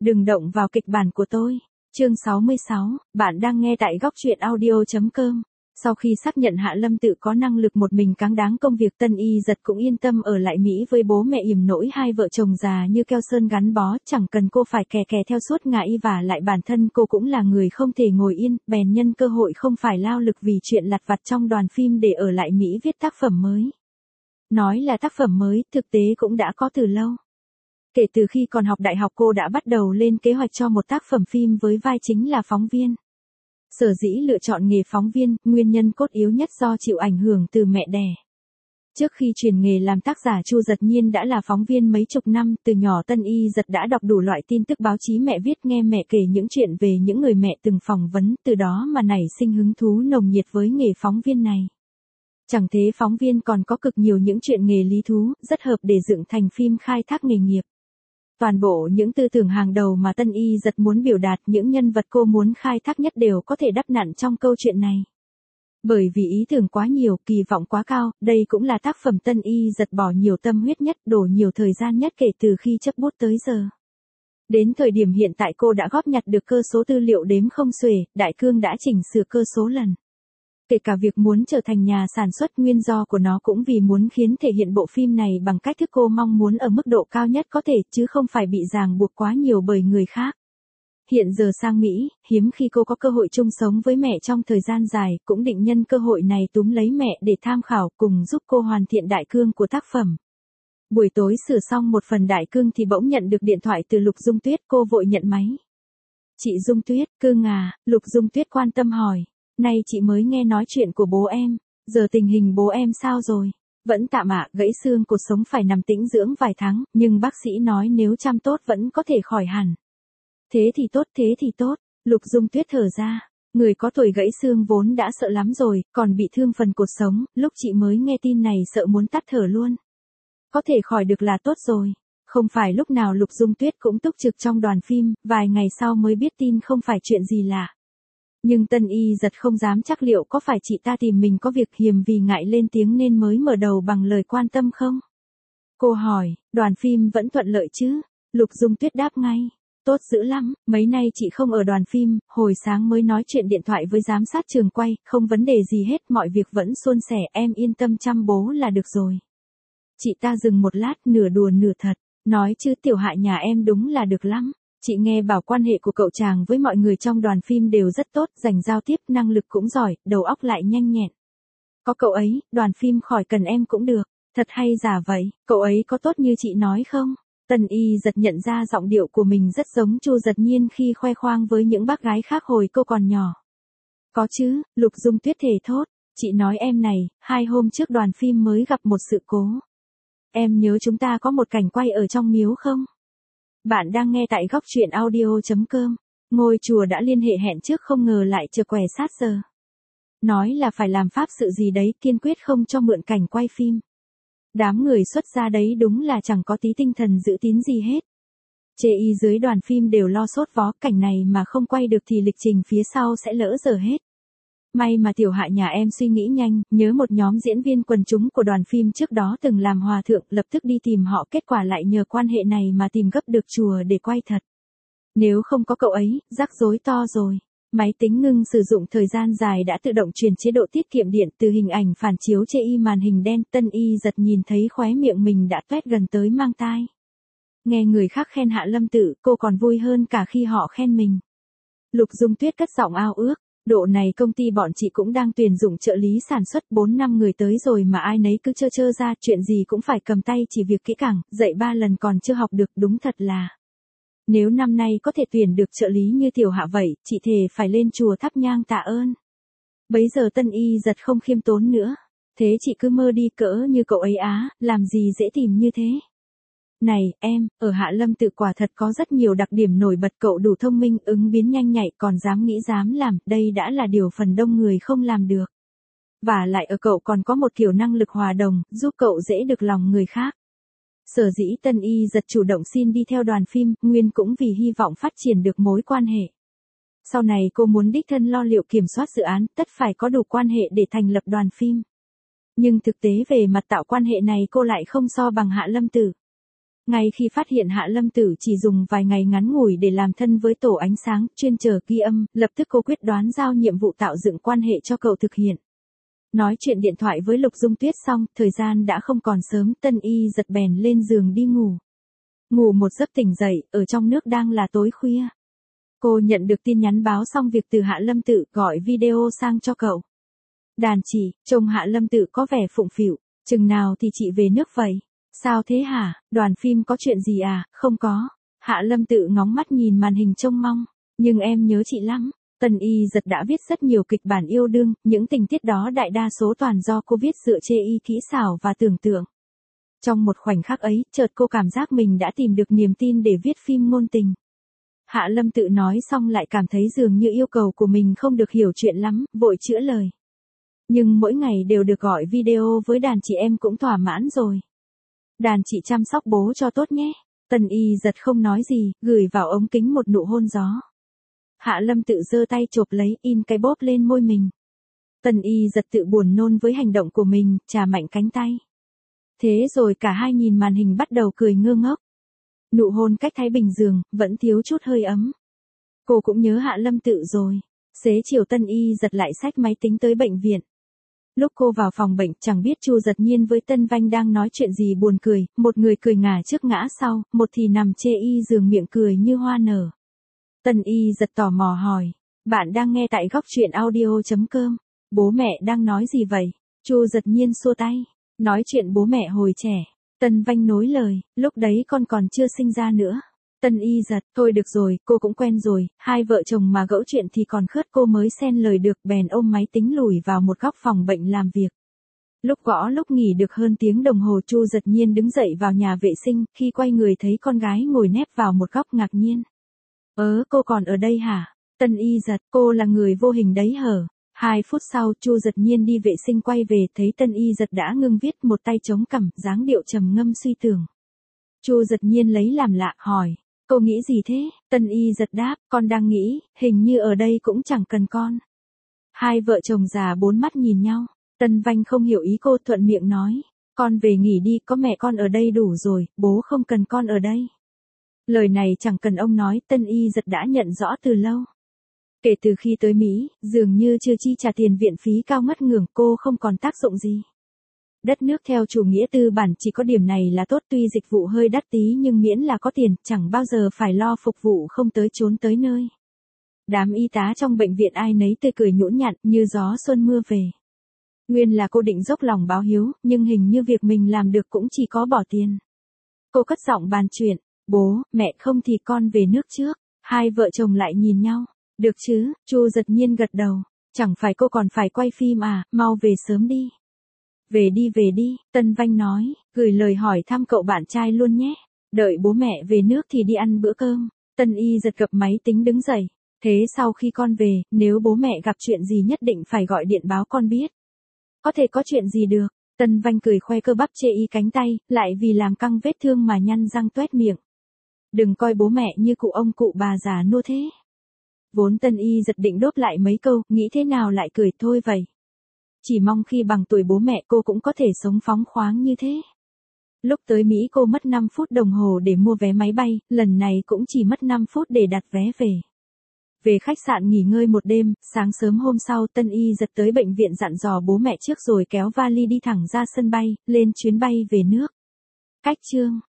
Đừng động vào kịch bản của tôi. Chương 66, bạn đang nghe tại góc truyện audio.com. Sau khi xác nhận Hạ Lâm Tự có năng lực một mình cáng đáng công việc, Tân Y Dật cũng yên tâm ở lại Mỹ với bố mẹ, yểm nỗi hai vợ chồng già như keo sơn gắn bó, chẳng cần cô phải kè kè theo suốt ngày, và lại bản thân cô cũng là người không thể ngồi yên, bèn nhân cơ hội không phải lao lực vì chuyện lặt vặt trong đoàn phim để ở lại Mỹ viết tác phẩm mới. Nói là tác phẩm mới, thực tế cũng đã có từ lâu. Kể từ khi còn học đại học, cô đã bắt đầu lên kế hoạch cho một tác phẩm phim với vai chính là phóng viên. Sở dĩ lựa chọn nghề phóng viên, nguyên nhân cốt yếu nhất do chịu ảnh hưởng từ mẹ đẻ. Trước khi chuyển nghề làm tác giả, Chu Dật Nhiên đã là phóng viên mấy chục năm, từ nhỏ Tân Y Dật đã đọc đủ loại tin tức báo chí mẹ viết, nghe mẹ kể những chuyện về những người mẹ từng phỏng vấn, từ đó mà nảy sinh hứng thú nồng nhiệt với nghề phóng viên này. Chẳng thế, phóng viên còn có cực nhiều những chuyện nghề lý thú, rất hợp để dựng thành phim khai thác nghề nghiệp. Toàn bộ những tư tưởng hàng đầu mà Tân Y Dật muốn biểu đạt, những nhân vật cô muốn khai thác nhất đều có thể đắp nặn trong câu chuyện này. Bởi vì ý tưởng quá nhiều, kỳ vọng quá cao, đây cũng là tác phẩm Tân Y Dật bỏ nhiều tâm huyết nhất, đổ nhiều thời gian nhất kể từ khi chấp bút tới giờ. Đến thời điểm hiện tại, cô đã góp nhặt được cơ số tư liệu đếm không xuể, đại cương đã chỉnh sửa cơ số lần. Kể cả việc muốn trở thành nhà sản xuất, nguyên do của nó cũng vì muốn khiến thể hiện bộ phim này bằng cách thức cô mong muốn ở mức độ cao nhất có thể, chứ không phải bị ràng buộc quá nhiều bởi người khác. Hiện giờ sang Mỹ, hiếm khi cô có cơ hội chung sống với mẹ trong thời gian dài, cũng định nhân cơ hội này túm lấy mẹ để tham khảo, cùng giúp cô hoàn thiện đại cương của tác phẩm. Buổi tối sửa xong một phần đại cương thì bỗng nhận được điện thoại từ Lục Dung Tuyết, cô vội nhận máy. Chị Dung Tuyết, cưng à, Lục Dung Tuyết quan tâm hỏi. Nay chị mới nghe nói chuyện của bố em, giờ tình hình bố em sao rồi? Vẫn tạm ạ, gãy xương cột sống phải nằm tĩnh dưỡng vài tháng, nhưng bác sĩ nói nếu chăm tốt vẫn có thể khỏi hẳn. Thế thì tốt, Lục Dung Tuyết thở ra. Người có tuổi gãy xương vốn đã sợ lắm rồi, còn bị thương phần cột sống, lúc chị mới nghe tin này sợ muốn tắt thở luôn. Có thể khỏi được là tốt rồi. Không phải lúc nào Lục Dung Tuyết cũng túc trực trong đoàn phim, vài ngày sau mới biết tin không phải chuyện gì lạ. Nhưng Tân Y Dật không dám chắc liệu có phải chị ta tìm mình có việc, hiềm vì ngại lên tiếng nên mới mở đầu bằng lời quan tâm không? Cô hỏi, đoàn phim vẫn thuận lợi chứ? Lục Dung Tuyết đáp ngay, tốt dữ lắm, mấy nay chị không ở đoàn phim, hồi sáng mới nói chuyện điện thoại với giám sát trường quay, không vấn đề gì hết, mọi việc vẫn suôn sẻ, em yên tâm chăm bố là được rồi. Chị ta dừng một lát, nửa đùa nửa thật, nói chứ tiểu Hạ nhà em đúng là được lắm. Chị nghe bảo quan hệ của cậu chàng với mọi người trong đoàn phim đều rất tốt, dành giao tiếp, năng lực cũng giỏi, đầu óc lại nhanh nhẹn. Có cậu ấy, đoàn phim khỏi cần em cũng được. Thật hay giả vậy, cậu ấy có tốt như chị nói không? Tân Y Dật nhận ra giọng điệu của mình rất giống Chu Dật Nhiên khi khoe khoang với những bác gái khác hồi cô còn nhỏ. Có chứ, Lục Dung Tuyết thề thốt. Chị nói em này, 2 hôm trước đoàn phim mới gặp một sự cố. Em nhớ chúng ta có một cảnh quay ở trong miếu không? Bạn đang nghe tại góc truyện audio.com. Ngôi chùa đã liên hệ hẹn trước, không ngờ lại chờ què sát giờ. Nói là phải làm pháp sự gì đấy, kiên quyết không cho mượn cảnh quay phim. Đám người xuất gia đấy đúng là chẳng có tí tinh thần giữ tín gì hết. Chê y dưới đoàn phim đều lo sốt vó, cảnh này mà không quay được thì lịch trình phía sau sẽ lỡ dở hết. May mà tiểu Hạ nhà em suy nghĩ nhanh, nhớ một nhóm diễn viên quần chúng của đoàn phim trước đó từng làm hòa thượng, lập tức đi tìm họ, kết quả lại nhờ quan hệ này mà tìm gấp được chùa để quay thật. Nếu không có cậu ấy, rắc rối to rồi. Máy tính ngưng sử dụng thời gian dài đã tự động chuyển chế độ tiết kiệm điện, từ hình ảnh phản chiếu chê y màn hình đen. Tân Y Dật nhìn thấy khóe miệng mình đã toét gần tới mang tai. Nghe người khác khen Hạ Lâm Tự, cô còn vui hơn cả khi họ khen mình. Lục Dung Tuyết cất giọng ao ước. Độ này công ty bọn chị cũng đang tuyển dụng trợ lý sản xuất, 4-5 người tới rồi mà ai nấy cứ trơ ra, chuyện gì cũng phải cầm tay chỉ việc kỹ càng, dạy 3 lần còn chưa học được, đúng thật là. Nếu năm nay có thể tuyển được trợ lý như tiểu Hạ vậy, chị thề phải lên chùa thắp nhang tạ ơn. Bấy giờ Tân Y Dật không khiêm tốn nữa. Thế chị cứ mơ đi, cỡ như cậu ấy á, làm gì dễ tìm như thế. Này, em, ở Hạ Lâm Tự quả thật có rất nhiều đặc điểm nổi bật, cậu đủ thông minh, ứng biến nhanh nhạy, còn dám nghĩ dám làm, đây đã là điều phần đông người không làm được. Và lại ở cậu còn có một kiểu năng lực hòa đồng, giúp cậu dễ được lòng người khác. Sở dĩ Tân Y Dật chủ động xin đi theo đoàn phim, nguyên cũng vì hy vọng phát triển được mối quan hệ. Sau này cô muốn đích thân lo liệu kiểm soát dự án, tất phải có đủ quan hệ để thành lập đoàn phim. Nhưng thực tế về mặt tạo quan hệ này cô lại không so bằng Hạ Lâm Tự. Ngay khi phát hiện Hạ Lâm Tử chỉ dùng vài ngày ngắn ngủi để làm thân với tổ ánh sáng, chuyên chờ ghi âm, lập tức cô quyết đoán giao nhiệm vụ tạo dựng quan hệ cho cậu thực hiện. Nói chuyện điện thoại với Lục Dung Tuyết xong, thời gian đã không còn sớm, Tân Y giật bèn lên giường đi ngủ. Ngủ một giấc tỉnh dậy, ở trong nước đang là tối khuya. Cô nhận được tin nhắn báo xong việc từ Hạ Lâm Tự, gọi video sang cho cậu. Đàn chị, chồng Hạ Lâm Tự có vẻ phụng phịu, chừng nào thì chị về nước vậy? Sao thế hả, đoàn phim có chuyện gì à? Không có. Hạ Lâm Tự ngóng mắt nhìn màn hình trông mong, nhưng em nhớ chị lắm. Tân Y giật đã viết rất nhiều kịch bản yêu đương, những tình tiết đó đại đa số toàn do cô viết dựa trên ý kỹ xảo và tưởng tượng. Trong một khoảnh khắc ấy, chợt cô cảm giác mình đã tìm được niềm tin để viết phim ngôn tình. Hạ Lâm Tự nói xong lại cảm thấy dường như yêu cầu của mình không được hiểu chuyện lắm, vội chữa lời. Nhưng mỗi ngày đều được gọi video với đàn chị em cũng thỏa mãn rồi. Đàn chị chăm sóc bố cho tốt nhé. Tân Y giật không nói gì, gửi vào ống kính một nụ hôn gió. Hạ Lâm Tự giơ tay chộp lấy, in cái bóp lên môi mình. Tân Y giật tự buồn nôn với hành động của mình, chà mạnh cánh tay. Thế rồi cả hai nhìn màn hình bắt đầu cười ngơ ngốc. Nụ hôn cách thái bình giường, vẫn thiếu chút hơi ấm. Cô cũng nhớ Hạ Lâm Tự rồi. Xế chiều Tân Y giật lại xách máy tính tới bệnh viện. Lúc cô vào phòng bệnh, chẳng biết Chu Giật Nhiên với Tân Vanh đang nói chuyện gì buồn cười, một người cười ngả trước ngã sau, một thì nằm chê y giường miệng cười như hoa nở. Tân Y giật tò mò hỏi, bạn đang nghe tại góc truyện audio.com, bố mẹ đang nói gì vậy? Chu Giật Nhiên xua tay, nói chuyện bố mẹ hồi trẻ. Tân Vanh nối lời, lúc đấy con còn chưa sinh ra nữa. Tân Y giật, thôi được rồi, cô cũng quen rồi, hai vợ chồng mà gẫu chuyện thì còn khớt, cô mới xen lời được, bèn ôm máy tính lùi vào một góc phòng bệnh làm việc. Lúc gõ lúc nghỉ được hơn tiếng đồng hồ, Chu Giật Nhiên đứng dậy vào nhà vệ sinh, khi quay người thấy con gái ngồi nép vào một góc ngạc nhiên. Cô còn ở đây hả? Tân Y giật, cô là người vô hình đấy hở? 2 phút sau, Chu Giật Nhiên đi vệ sinh quay về, thấy Tân Y giật đã ngưng viết, một tay chống cằm, dáng điệu trầm ngâm suy tưởng. Chu Giật Nhiên lấy làm lạ, hỏi, cô nghĩ gì thế? Tân Y giật đáp, con đang nghĩ, hình như ở đây cũng chẳng cần con. Hai vợ chồng già bốn mắt nhìn nhau. Tân Vanh không hiểu ý cô, thuận miệng nói, con về nghỉ đi, có mẹ con ở đây đủ rồi, bố không cần con ở đây. Lời này chẳng cần ông nói, Tân Y giật đã nhận rõ từ lâu. Kể từ khi tới Mỹ, dường như chưa chi trả tiền viện phí cao ngất ngưởng, cô không còn tác dụng gì. Đất nước theo chủ nghĩa tư bản chỉ có điểm này là tốt, tuy dịch vụ hơi đắt tí nhưng miễn là có tiền, chẳng bao giờ phải lo phục vụ không tới chốn tới nơi. Đám y tá trong bệnh viện ai nấy tươi cười nhũn nhặn như gió xuân mưa về. Nguyên là cô định dốc lòng báo hiếu, nhưng hình như việc mình làm được cũng chỉ có bỏ tiền. Cô cất giọng bàn chuyện, bố, mẹ không thì con về nước trước. Hai vợ chồng lại nhìn nhau. Được chứ, Chu Giật Nhiên gật đầu. Chẳng phải cô còn phải quay phim à, mau về sớm đi. Về đi, Tân Vanh nói, gửi lời hỏi thăm cậu bạn trai luôn nhé. Đợi bố mẹ về nước thì đi ăn bữa cơm. Tân Y giật gập máy tính đứng dậy. Thế sau khi con về, nếu bố mẹ gặp chuyện gì nhất định phải gọi điện báo con biết. Có thể có chuyện gì được. Tân Vanh cười khoe cơ bắp chê y cánh tay, lại vì làm căng vết thương mà nhăn răng toét miệng. Đừng coi bố mẹ như cụ ông cụ bà già nua thế. Vốn Tân Y giật định đốt lại mấy câu, nghĩ thế nào lại cười thôi vậy. Chỉ mong khi bằng tuổi bố mẹ cô cũng có thể sống phóng khoáng như thế. Lúc tới Mỹ cô mất 5 phút đồng hồ để mua vé máy bay, lần này cũng chỉ mất 5 phút để đặt vé về. Về khách sạn nghỉ ngơi một đêm, sáng sớm hôm sau Tân Y giật tới bệnh viện dặn dò bố mẹ trước rồi kéo vali đi thẳng ra sân bay, lên chuyến bay về nước. Cách chương